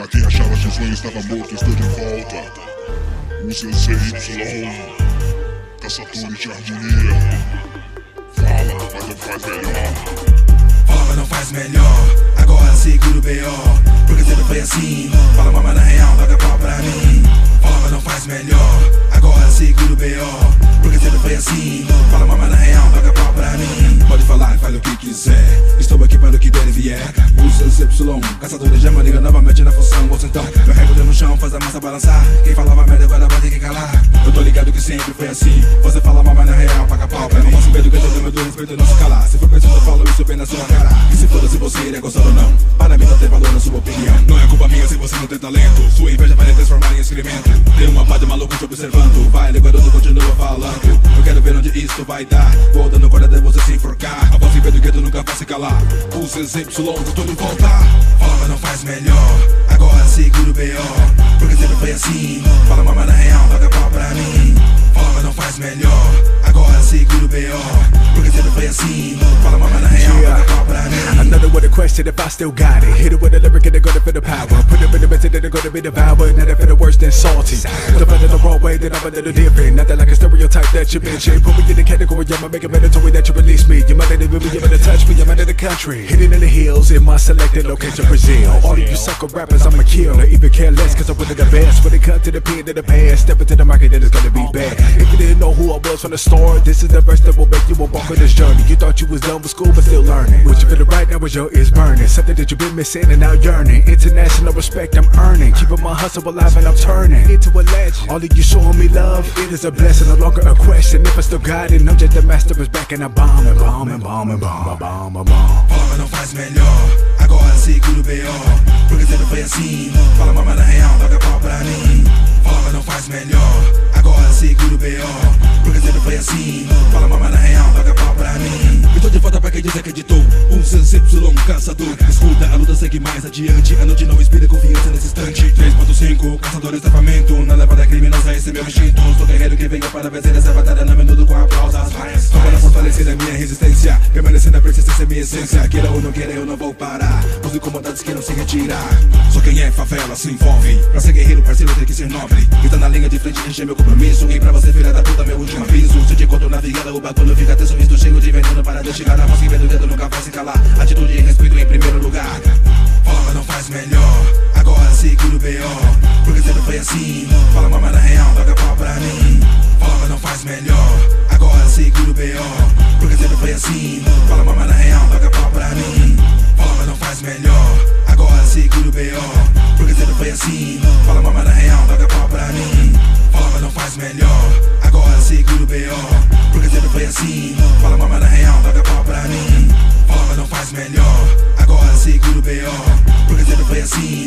Pra quem achava que o sonho estava morto, estou de volta. O CZY, caçadores de harmonia. Fala, mas não faz melhor. Fala, mas não faz melhor. Agora segura o B.O. Porque sempre foi assim. Fala, mas na real, toca pau pra mim. Fala, mas não faz melhor. Agora segura o B.O. Porque sempre foi assim. Fala, mas na real, toca pau pra mim. Pode falar, fale o que quiser. Estou aqui para o que der e vier. O CZY, caçadores de harmonia novamente na função. Ouça então, meu recorde no chão faz a massa balançar. Quem falava merda agora vai ter que calar. Eu tô ligado que sempre foi assim. Você fala mal, mas na real, paga pau pra mim. Não posso ver do que eu tô do respeito, não se calar. Se for preciso, eu falo isso bem na sua cara. Que se foda se você iria gostar ou não. Para mim não tem valor na sua opinião. Não é culpa minha se você não tem talento. Sua inveja vai transformar em excremento. Tem uma pá de maluco te observando. Vai, garoto, continua falando. Eu quero ver onde isso vai dar. Vou dando corda até você se enforcar. A voz em pé do gueto nunca vai se calar. O CZY, tô de volta. Fala, mas não faz melhor. Agora segura o B.O. Porque sempre foi assim. Fala, mas na real, toca pau pra mim. Fala, mas não faz melhor. Agora segura o B.O. Porque sempre foi assim. Fala, mas na real, toca pau pra mim. Another with a question if I still got it. Hit it with a lyric and they're gonna feel the power. Put it in the method and they're gonna be devoured. Now they feel the worse than salty. Defend it the wrong way, then I'm a little different. Nothing like a stereotype that you mentioned. Put me in the category, I'ma make it mandatory that you release me. You might not even be able to touch me, I'm out of the country. Hidden in the hills, in my selected location, Brazil. All of you sucker rappers, I'ma kill. Or even care less, cause I'm one of the best. When it comes to the pen of the past, step into the market, then it's gonna be bad. If you didn't know who I was from the start, this is the verse that will make you embark on this journey. You thought you was done with school, but still learning. What you feeling right now is your ears burning. Something that you've been missing and now yearning. International respect I'm earning. Keeping my hustle alive and I'm turning into a legend. All of you showing me love, it is a blessing, no longer a question. If I still got it, know that the master is back and I'm bombing. Fala, mas não faz melhor. Agora segura o B.O. Porque sempre foi assim. Fala, mas na real, toca pau pra mim. Fala, mas não faz melhor. Agora segura o B.O. Porque sempre foi assim. Fala, mas na real, toca pau pra mim. Eu tô de volta pra quem diz que acreditou. Um CZY, caçador. Escuta, a luta segue mais adiante. A noite não inspira confiança nesse instante. 3.5, caçadores travamento. Na levada criminosa, esse é meu instinto. Sou guerreiro que venha para vencer essa batalha na menudo com aplausos. Só para fortalecer a minha resistência. Permanecendo a persistência é minha essência. Queira ou não queira, eu não vou parar. Os incomodados que não se retirar. Só quem é favela se envolve. Pra ser guerreiro, parceiro, tem que ser nobre. Quem tá na linha de frente, encher meu compromisso. Quem pra você, filha da puta, meu último aviso. Se eu te encontro na vigada, o bagulho fica tenso. Visto cheio de veneno para deschigar. A voz que vem do dedo nunca vai se calar. Atitude e respeito em primeiro lugar. Fala, mas não faz melhor. Agora segura o B.O. Porque sempre foi assim. Fala, mas na real, toca pau pra mim. Fala, mas não faz melhor. Agora segura o B.O. Porque sempre foi assim. Fala, mas na real, toca pau pra mim. Fala, mas não faz melhor. Agora segura o B.O. Porque sempre foi assim. Fala, mas na real, toca pau pra mim. Fala, mas não faz melhor. Agora segura o B.O. Porque sempre foi assim. Fala, mas na real, toca pau pra mim. Fala, mas não faz melhor. Agora segura o B.O. Porque sempre foi assim.